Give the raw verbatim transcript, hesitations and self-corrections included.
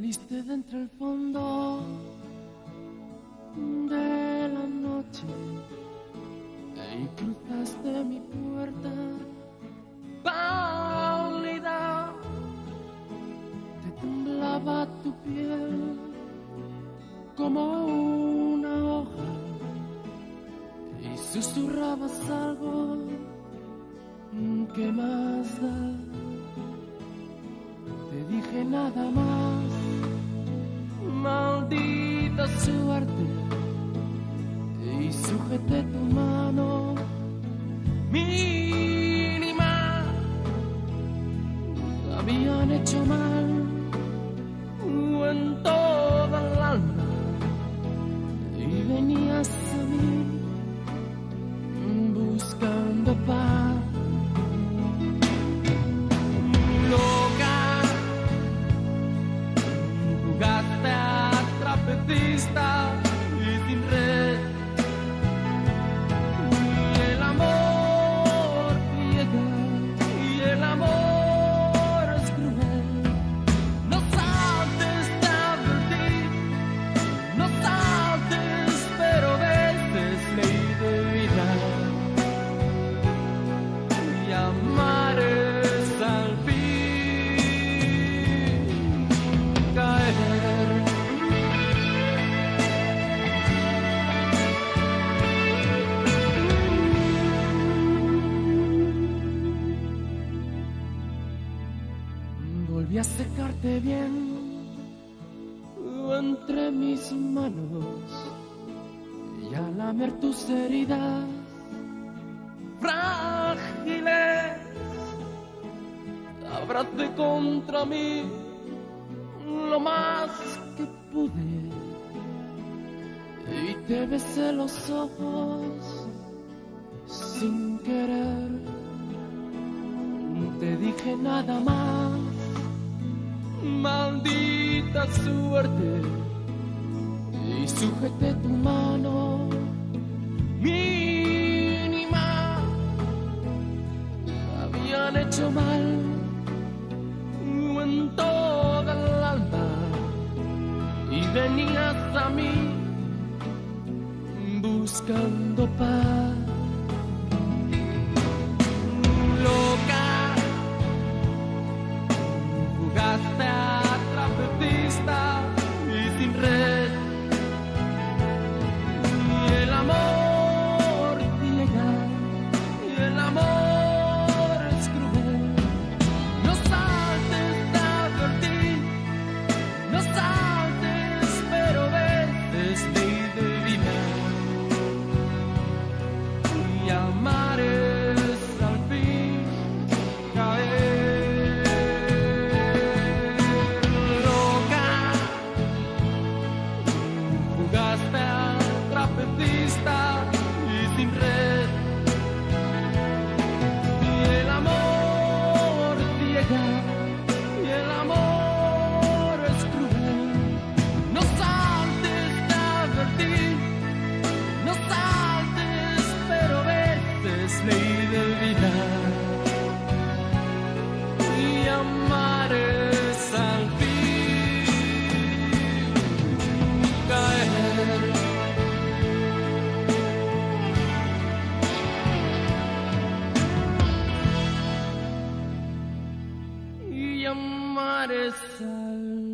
viste de entre el fondo de la noche y cruzaste mi puerta pálida, te temblaba tu piel como una hoja y susurrabas algo. ¿Qué más da? Te dije nada más, maldita suerte, y sujeté tu mano mínima. Habían hecho mal en toda el alma y venías a mí buscando paz. Jugaste a trapecista y sin red, y el amor ciega, y el amor es cruel. No saltes de advertir, no saltes, pero veces ley de vida, y amar es al fin caer. Volví a secarte bien entre mis manos y a lamer tus heridas frágiles. Abracé contra mí lo más que pude y te besé los ojos sin querer. Te dije nada más, maldita suerte, y sujeté tu mano mínima. Habían hecho mal en toda el alma y venías a mí buscando paz. Loca, jugaste a trapecista y sin red, y el amor ciega, y el amor es cruel. No saltes de advertir, no saltes, pero veces ley de vida, y amar es al fin caer. Loca, jugaste a trapecista y sin red, y el amor ciega, y el amor es cruel. No saltes de advertir, no saltes, pero veces ley de vida, y amar es al fin caer. Y amar es al